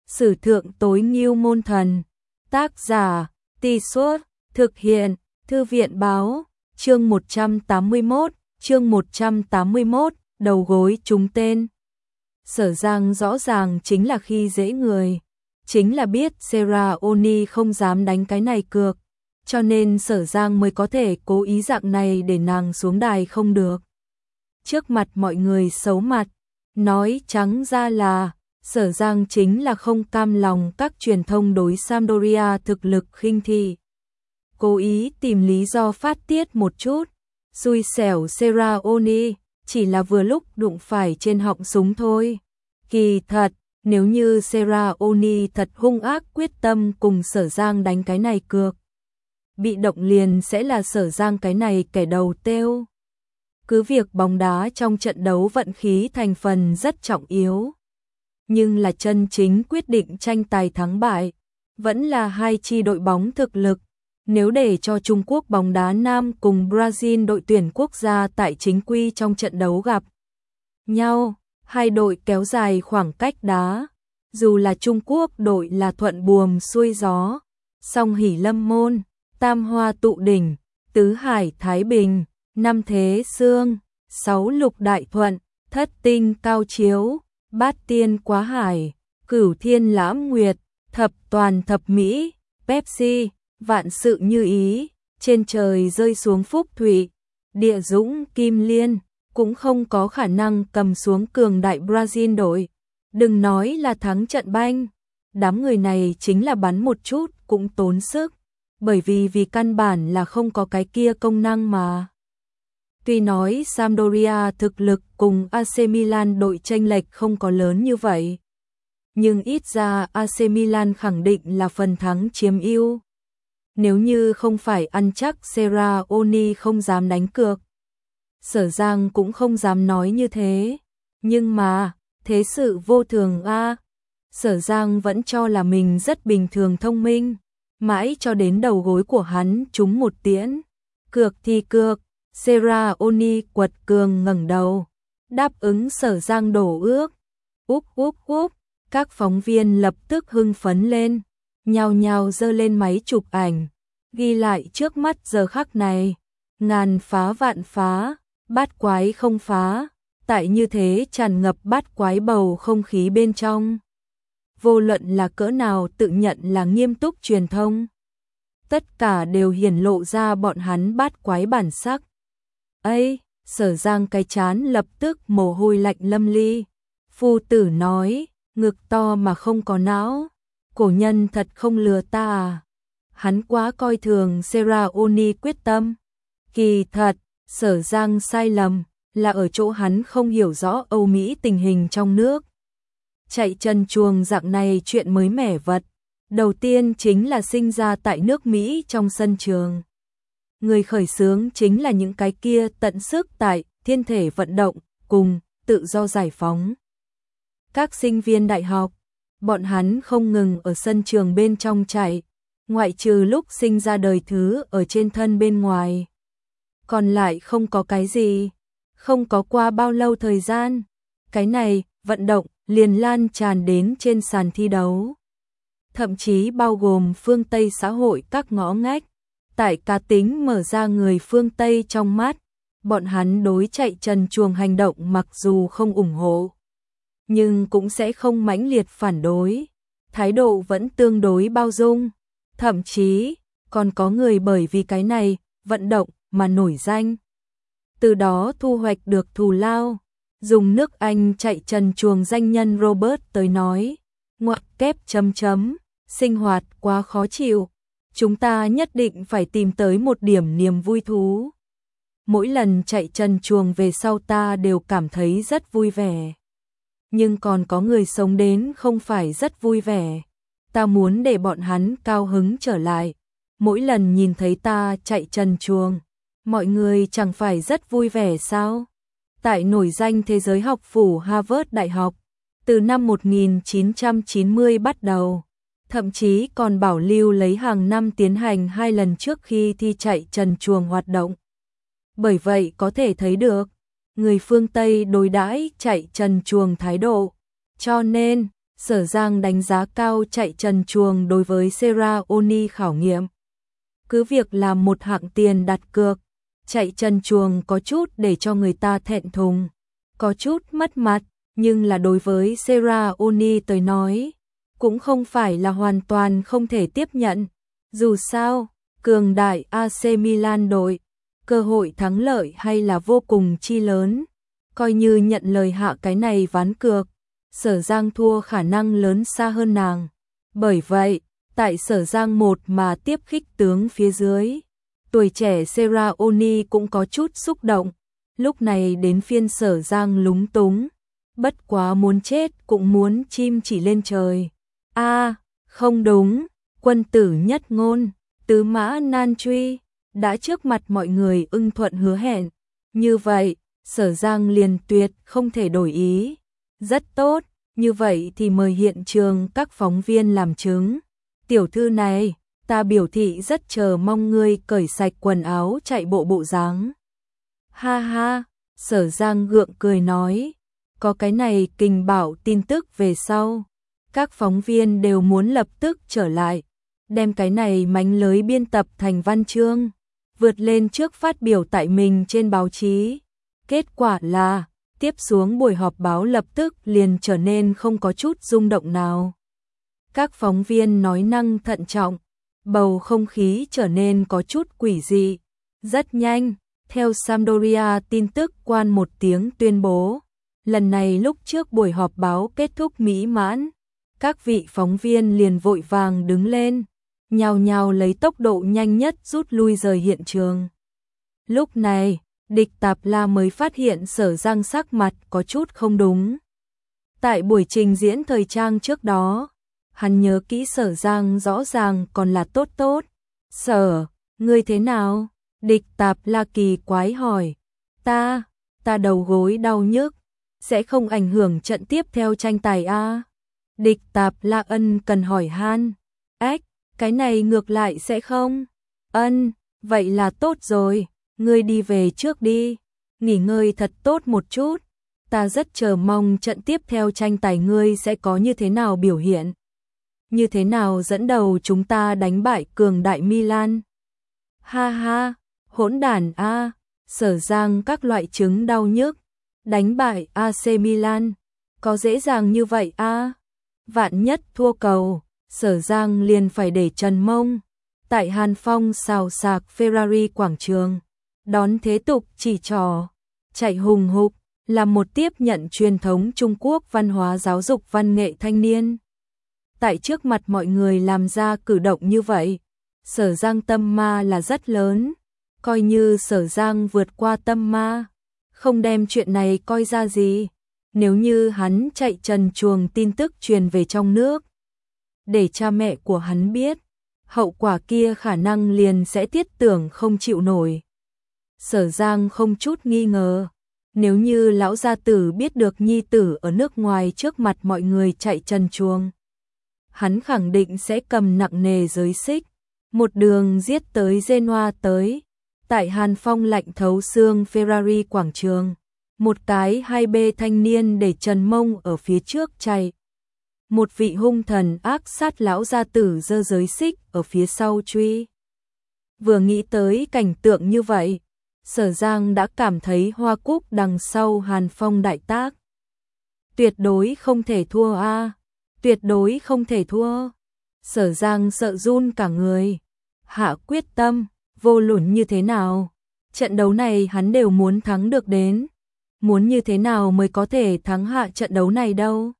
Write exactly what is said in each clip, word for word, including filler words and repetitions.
Sử thượng tối ngưu môn thần. Tác giả, Tì Suốt, thực hiện, Thư viện báo, chương một trăm tám mươi mốt, chương một trăm tám mươi mốt, đầu gối trúng tên. Sở Giang rõ ràng chính là khi dễ người, chính là biết Sarah Oni không dám đánh cái này cược, cho nên Sở Giang mới có thể cố ý dạng này để nàng xuống đài không được. Trước mặt mọi người xấu mặt, nói trắng ra là Sở Giang chính là không cam lòng các truyền thông đối Sampdoria thực lực khinh thị. Cố ý tìm lý do phát tiết một chút, xui xẻo Sarah Oni, chỉ là vừa lúc đụng phải trên họng súng thôi. Kỳ thật, nếu như Sarah Oni thật hung ác quyết tâm cùng Sở Giang đánh cái này cược, bị động liền sẽ là Sở Giang cái này kẻ đầu têu. Cứ việc bóng đá trong trận đấu vận khí thành phần rất trọng yếu, nhưng là chân chính quyết định tranh tài thắng bại, vẫn là hai chi đội bóng thực lực. Nếu để cho Trung Quốc bóng đá nam cùng Brazil đội tuyển quốc gia tại chính quy trong trận đấu gặp nhau, hai đội kéo dài khoảng cách đá, dù là Trung Quốc đội là thuận buồm xuôi gió, song hỷ lâm môn, tam hoa tụ đỉnh, tứ hải thái bình, năm thế xương, sáu lục đại thuận, thất tinh cao chiếu, bát tiên quá hải, cửu thiên lãm nguyệt, thập toàn thập mỹ, Pepsi, vạn sự như ý, trên trời rơi xuống phúc thủy, địa dũng kim liên, cũng không có khả năng cầm xuống cường đại Brazil đội. Đừng nói là thắng trận banh, đám người này chính là bắn một chút cũng tốn sức, bởi vì vì căn bản là không có cái kia công năng mà. Tuy nói Sampdoria thực lực cùng a xê Milan đội chênh lệch không có lớn như vậy, nhưng ít ra a xê Milan khẳng định là phần thắng chiếm ưu. Nếu như không phải ăn chắc Sarah Oni không dám đánh cược, Sở Giang cũng không dám nói như thế. Nhưng mà, thế sự vô thường a. À. Sở Giang vẫn cho là mình rất bình thường thông minh, mãi cho đến đầu gối của hắn trúng một tiễn. Cược thì cược, Sarah Oni quật cường ngẩng đầu, đáp ứng Sở Giang đổ ước. Úp úp úp, các phóng viên lập tức hưng phấn lên, nhao nhao giơ lên máy chụp ảnh, ghi lại trước mắt giờ khắc này. Ngàn phá vạn phá, bát quái không phá, tại như thế tràn ngập bát quái bầu không khí bên trong. Vô luận là cỡ nào tự nhận là nghiêm túc truyền thông, tất cả đều hiển lộ ra bọn hắn bát quái bản sắc. Ây, Sở Giang cái chán lập tức mồ hôi lạnh lâm ly. Phu tử nói, ngực to mà không có não, cổ nhân thật không lừa ta à. Hắn quá coi thường Sarah Oni quyết tâm. Kỳ thật, Sở Giang sai lầm là ở chỗ hắn không hiểu rõ Âu Mỹ tình hình trong nước. Chạy chân chuồng dạng này chuyện mới mẻ vật, đầu tiên chính là sinh ra tại nước Mỹ trong sân trường. Người khởi xướng chính là những cái kia tận sức tại thiên thể vận động cùng tự do giải phóng. Các sinh viên đại học, bọn hắn không ngừng ở sân trường bên trong chạy, ngoại trừ lúc sinh ra đời thứ ở trên thân bên ngoài. Còn lại không có cái gì, không có qua bao lâu thời gian, cái này, vận động, liền lan tràn đến trên sàn thi đấu. Thậm chí bao gồm phương Tây xã hội các ngõ ngách, tại cá tính mở ra người phương Tây trong mắt, bọn hắn đối chạy trần chuồng hành động mặc dù không ủng hộ, nhưng cũng sẽ không mãnh liệt phản đối, thái độ vẫn tương đối bao dung, thậm chí còn có người bởi vì cái này, vận động mà nổi danh. Từ đó thu hoạch được thù lao. Dùng nước Anh chạy trần chuồng danh nhân Robert tới nói, ngoặc kép chấm chấm, sinh hoạt quá khó chịu, chúng ta nhất định phải tìm tới một điểm niềm vui thú. Mỗi lần chạy trần chuồng về sau ta đều cảm thấy rất vui vẻ. Nhưng còn có người sống đến không phải rất vui vẻ. Ta muốn để bọn hắn cao hứng trở lại. Mỗi lần nhìn thấy ta chạy trần chuồng, mọi người chẳng phải rất vui vẻ sao? Tại nổi danh thế giới học phủ Harvard Đại học, từ năm một nghìn chín trăm chín mươi bắt đầu, thậm chí còn bảo lưu lấy hàng năm tiến hành hai lần trước khi thi chạy trần chuồng hoạt động. Bởi vậy có thể thấy được, người phương Tây đối đãi chạy trần chuồng thái độ. Cho nên, Sở Giang đánh giá cao chạy trần truồng đối với Seraoni khảo nghiệm. Cứ việc làm một hạng tiền đặt cược, chạy trần truồng có chút để cho người ta thẹn thùng, có chút mất mặt, nhưng là đối với Seraoni tới nói, cũng không phải là hoàn toàn không thể tiếp nhận. Dù sao, cường đại a xê Milan đội, cơ hội thắng lợi hay là vô cùng chi lớn. Coi như nhận lời hạ cái này ván cược, Sở Giang thua khả năng lớn xa hơn nàng. Bởi vậy, tại Sở Giang một mà tiếp khích tướng phía dưới, tuổi trẻ Seraoni cũng có chút xúc động. Lúc này đến phiên Sở Giang lúng túng, bất quá muốn chết cũng muốn chim chỉ lên trời. A, à, không đúng, quân tử nhất ngôn, tứ mã nan truy, đã trước mặt mọi người ưng thuận hứa hẹn. Như vậy, Sở Giang liền tuyệt không thể đổi ý. Rất tốt, như vậy thì mời hiện trường các phóng viên làm chứng. Tiểu thư này, ta biểu thị rất chờ mong ngươi cởi sạch quần áo chạy bộ bộ dáng. Ha ha, Sở Giang gượng cười nói, có cái này kình bảo tin tức về sau. Các phóng viên đều muốn lập tức trở lại, đem cái này mánh lới biên tập thành văn chương, vượt lên trước phát biểu tại mình trên báo chí. Kết quả là, tiếp xuống buổi họp báo lập tức liền trở nên không có chút rung động nào. Các phóng viên nói năng thận trọng, bầu không khí trở nên có chút quỷ dị. Rất nhanh, theo Sampdoria tin tức quan một tiếng tuyên bố, lần này lúc trước buổi họp báo kết thúc mỹ mãn, các vị phóng viên liền vội vàng đứng lên, nhào nhào lấy tốc độ nhanh nhất rút lui rời hiện trường. Lúc này, Địch Tạp La mới phát hiện Sở Giang sắc mặt có chút không đúng. Tại buổi trình diễn thời trang trước đó, hắn nhớ kỹ Sở Giang rõ ràng còn là tốt tốt. Sở, ngươi thế nào? Địch Tạp La kỳ quái hỏi. Ta, ta đầu gối đau nhức, sẽ không ảnh hưởng trận tiếp theo tranh tài a? Địch Tạp La ân cần hỏi han. Ếch, cái này ngược lại sẽ không? Ân, vậy là tốt rồi. Ngươi đi về trước đi, nghỉ ngơi thật tốt một chút. Ta rất chờ mong trận tiếp theo tranh tài ngươi sẽ có như thế nào biểu hiện. Như thế nào dẫn đầu chúng ta đánh bại cường đại Milan. Ha ha, hỗn đản a, Sở Giang các loại chứng đau nhức, đánh bại a xê Milan, có dễ dàng như vậy a? Vạn nhất thua cầu, Sở Giang liền phải để trần mông. Tại Hàn Phong xào xạc Ferrari quảng trường, đón thế tục chỉ trò, chạy hùng hục, là một tiếp nhận truyền thống Trung Quốc văn hóa giáo dục văn nghệ thanh niên. Tại trước mặt mọi người làm ra cử động như vậy, Sở Giang tâm ma là rất lớn, coi như Sở Giang vượt qua tâm ma, không đem chuyện này coi ra gì. Nếu như hắn chạy trần truồng tin tức truyền về trong nước, để cha mẹ của hắn biết, hậu quả kia khả năng liền sẽ thiết tưởng không chịu nổi. Sở Giang không chút nghi ngờ, nếu như lão gia tử biết được nhi tử ở nước ngoài trước mặt mọi người chạy trần truồng, hắn khẳng định sẽ cầm nặng nề giới xích, một đường giết tới Genoa tới. Tại Hàn Phong lạnh thấu xương Ferrari quảng trường, một cái hai bê thanh niên để trần mông ở phía trước chạy. Một vị hung thần ác sát lão gia tử giơ giới xích ở phía sau truy. Vừa nghĩ tới cảnh tượng như vậy, Sở Giang đã cảm thấy hoa cúc đằng sau Hàn Phong đại tác. Tuyệt đối không thể thua a, tuyệt đối không thể thua. Sở Giang sợ run cả người, hạ quyết tâm, vô luận như thế nào, trận đấu này hắn đều muốn thắng được đến. Muốn như thế nào mới có thể thắng hạ trận đấu này đâu.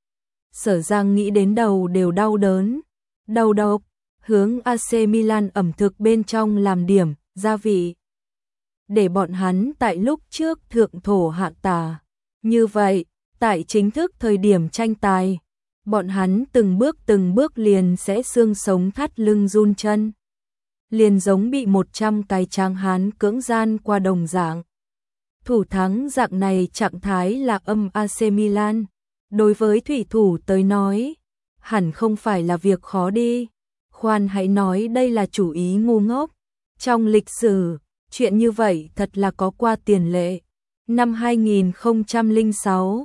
Sở Giang nghĩ đến đầu đều đau đớn, đầu độc, hướng a xê Milan ẩm thực bên trong làm điểm, gia vị. Để bọn hắn tại lúc trước thượng thổ hạ tà. Như vậy, tại chính thức thời điểm tranh tài, bọn hắn từng bước từng bước liền sẽ xương sống thắt lưng run chân. Liền giống bị một trăm cái tráng hán cưỡng gian qua đồng dạng. Thủ thắng dạng này trạng thái là âm a xê Milan. Đối với thủy thủ tới nói, hẳn không phải là việc khó đi. Khoan hãy nói đây là chủ ý ngu ngốc. Trong lịch sử, chuyện như vậy thật là có qua tiền lệ. Năm hai nghìn không trăm lẻ sáu,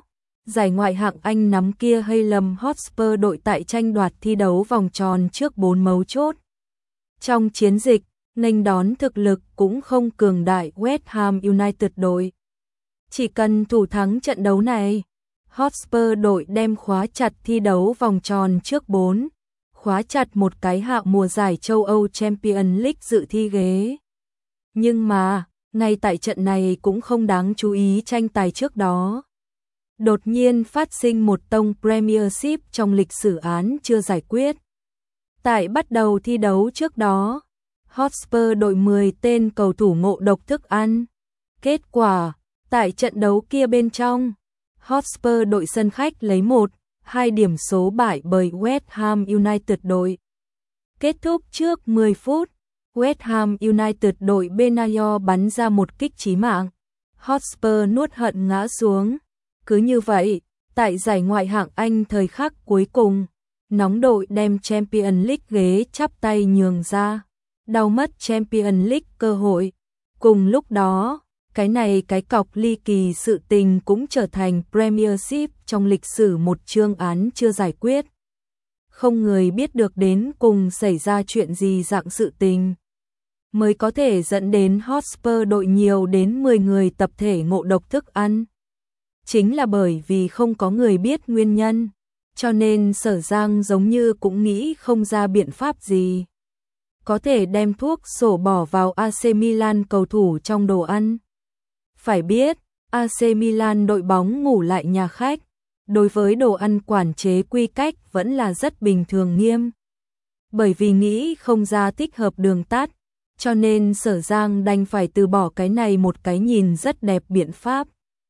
Giải ngoại hạng Anh nắm kia Hallam Hotspur đội tại tranh đoạt thi đấu vòng tròn trước bốn mấu chốt. Trong chiến dịch, nghênh đón thực lực cũng không cường đại West Ham United đội. Chỉ cần thủ thắng trận đấu này, Hotspur đội đem khóa chặt thi đấu vòng tròn trước bốn, khóa chặt một cái hạng mùa giải châu Âu Champions League dự thi ghế. Nhưng mà, ngay tại trận này cũng không đáng chú ý tranh tài trước đó. Đột nhiên phát sinh một tông Premiership trong lịch sử án chưa giải quyết. Tại bắt đầu thi đấu trước đó, Hotspur đội mười tên cầu thủ ngộ độc thức ăn. Kết quả, tại trận đấu kia bên trong, Hotspur đội sân khách lấy một, hai điểm số bại bởi West Ham United đội. Kết thúc trước mười phút, West Ham United đội Benayor bắn ra một kích chí mạng. Hotspur nuốt hận ngã xuống. Cứ như vậy, tại giải ngoại hạng Anh thời khắc cuối cùng, nóng đội đem Champions League ghế chắp tay nhường ra, đau mất Champions League cơ hội. Cùng lúc đó, cái này cái cọc ly kỳ sự tình cũng trở thành Premiership trong lịch sử một chương án chưa giải quyết. Không người biết được đến cùng xảy ra chuyện gì dạng sự tình, mới có thể dẫn đến Hotspur đội nhiều đến mười người tập thể ngộ độc thức ăn. Chính là bởi vì không có người biết nguyên nhân, cho nên Sở Giang giống như cũng nghĩ không ra biện pháp gì. Có thể đem thuốc sổ bỏ vào a xê Milan cầu thủ trong đồ ăn. Phải biết, a xê Milan đội bóng ngủ lại nhà khách, đối với đồ ăn quản chế quy cách vẫn là rất bình thường nghiêm. Bởi vì nghĩ không ra thích hợp đường tắt, cho nên Sở Giang đành phải từ bỏ cái này một cái nhìn rất đẹp biện pháp.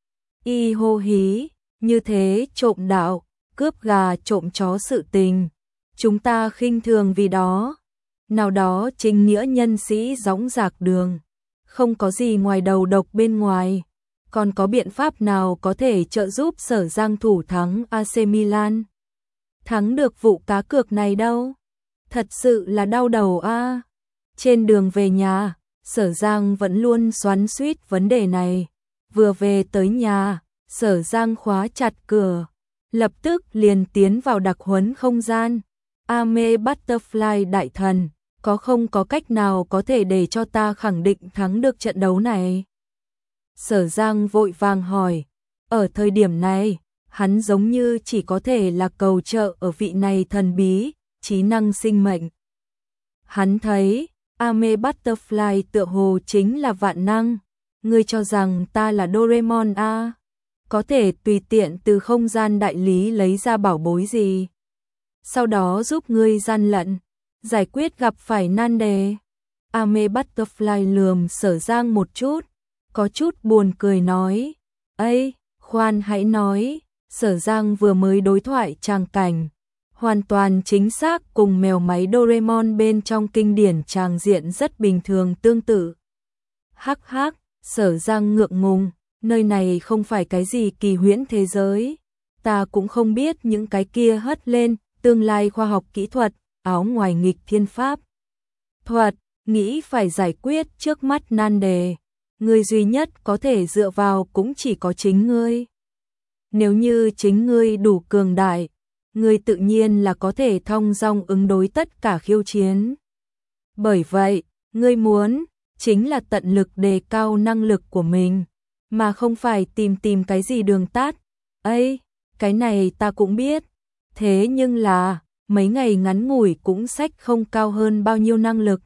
Y hô hí, như thế trộm đạo, cướp gà trộm chó sự tình, chúng ta khinh thường vì đó. Nào đó chính nghĩa nhân sĩ dõng dạc đường, không có gì ngoài đầu độc bên ngoài, còn có biện pháp nào có thể trợ giúp Sở Giang thủ thắng a xê Milan? Thắng được vụ cá cược này đâu? Thật sự là đau đầu a. À. Trên đường về nhà, Sở Giang vẫn luôn xoắn xuýt vấn đề này. Vừa về tới nhà, Sở Giang khóa chặt cửa, lập tức liền tiến vào đặc huấn không gian. Ame Butterfly đại thần, có không có cách nào có thể để cho ta khẳng định thắng được trận đấu này? Sở Giang vội vàng hỏi. Ở thời điểm này, hắn giống như chỉ có thể là cầu trợ ở vị này thần bí, trí năng sinh mệnh. Hắn thấy, Ame Butterfly tựa hồ chính là vạn năng. Ngươi cho rằng ta là Doraemon à? Có thể tùy tiện từ không gian đại lý lấy ra bảo bối gì, sau đó giúp ngươi gian lận, giải quyết gặp phải nan đề. Ame Butterfly lườm Sở Giang một chút, có chút buồn cười nói. Ây, khoan hãy nói, Sở Giang vừa mới đối thoại tràng cảnh, hoàn toàn chính xác cùng mèo máy Doraemon bên trong kinh điển tràng diện rất bình thường tương tự. Hắc hắc. Sở Giang ngượng ngùng, nơi này không phải cái gì kỳ huyễn thế giới. Ta cũng không biết những cái kia hất lên, tương lai khoa học kỹ thuật, áo ngoài nghịch thiên pháp. Thuật, nghĩ phải giải quyết trước mắt nan đề. Người duy nhất có thể dựa vào cũng chỉ có chính ngươi. Nếu như chính ngươi đủ cường đại, ngươi tự nhiên là có thể thong dong ứng đối tất cả khiêu chiến. Bởi vậy, ngươi muốn chính là tận lực đề cao năng lực của mình, mà không phải tìm tìm cái gì đường tắt. Ây, cái này ta cũng biết. Thế nhưng là, mấy ngày ngắn ngủi cũng sách không cao hơn bao nhiêu năng lực.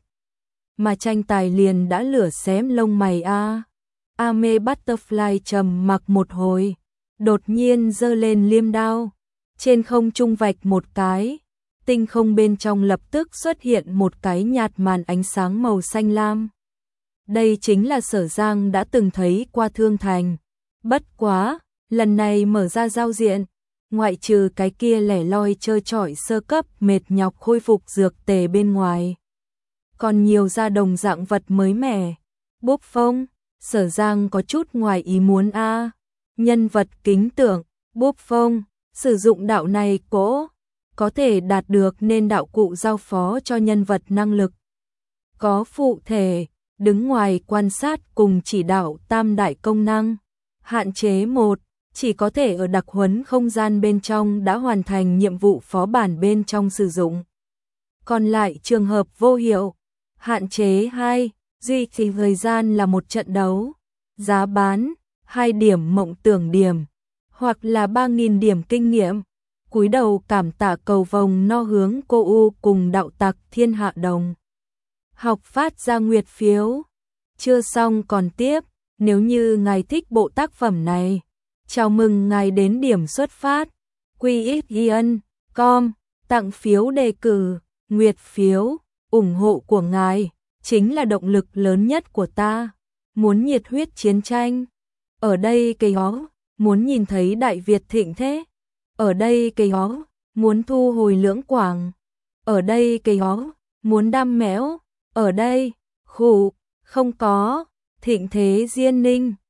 Mà tranh tài liền đã lửa xém lông mày a. À. Ame Butterfly trầm mặc một hồi, đột nhiên giơ lên liêm đao, trên không trung vạch một cái, tinh không bên trong lập tức xuất hiện một cái nhạt màn ánh sáng màu xanh lam. Đây chính là Sở Giang đã từng thấy qua Thương Thành. Bất quá, lần này mở ra giao diện, ngoại trừ cái kia lẻ loi trơ trọi sơ cấp mệt nhọc khôi phục dược tề bên ngoài, còn nhiều ra đồng dạng vật mới mẻ. Búp Phong, Sở Giang có chút ngoài ý muốn a. À. Nhân vật kính tưởng, Búp Phong, sử dụng đạo này cố có thể đạt được nên đạo cụ giao phó cho nhân vật năng lực. Có phụ thể, đứng ngoài quan sát cùng chỉ đạo tam đại công năng. Hạn chế một, chỉ có thể ở đặc huấn không gian bên trong đã hoàn thành nhiệm vụ phó bản bên trong sử dụng. Còn lại trường hợp vô hiệu, hạn chế hai, duy trì thời gian là một trận đấu, giá bán hai điểm mộng tưởng điểm, hoặc là ba nghìn điểm kinh nghiệm. Cúi đầu cảm tạ cầu vồng no hướng cô U cùng đạo tặc thiên hạ đồng. Học phát ra nguyệt phiếu. Chưa xong còn tiếp, nếu như ngài thích bộ tác phẩm này, chào mừng ngài đến điểm xuất phát. quy ích yên com tặng phiếu đề cử, nguyệt phiếu, ủng hộ của ngài chính là động lực lớn nhất của ta. Muốn nhiệt huyết chiến tranh, ở đây cây ó, muốn nhìn thấy Đại Việt thịnh thế, ở đây cây ó, muốn thu hồi Lưỡng Quảng, ở đây cây ó, muốn đam mẽo, ở đây, khủ, không có, thịnh thế Diên Ninh.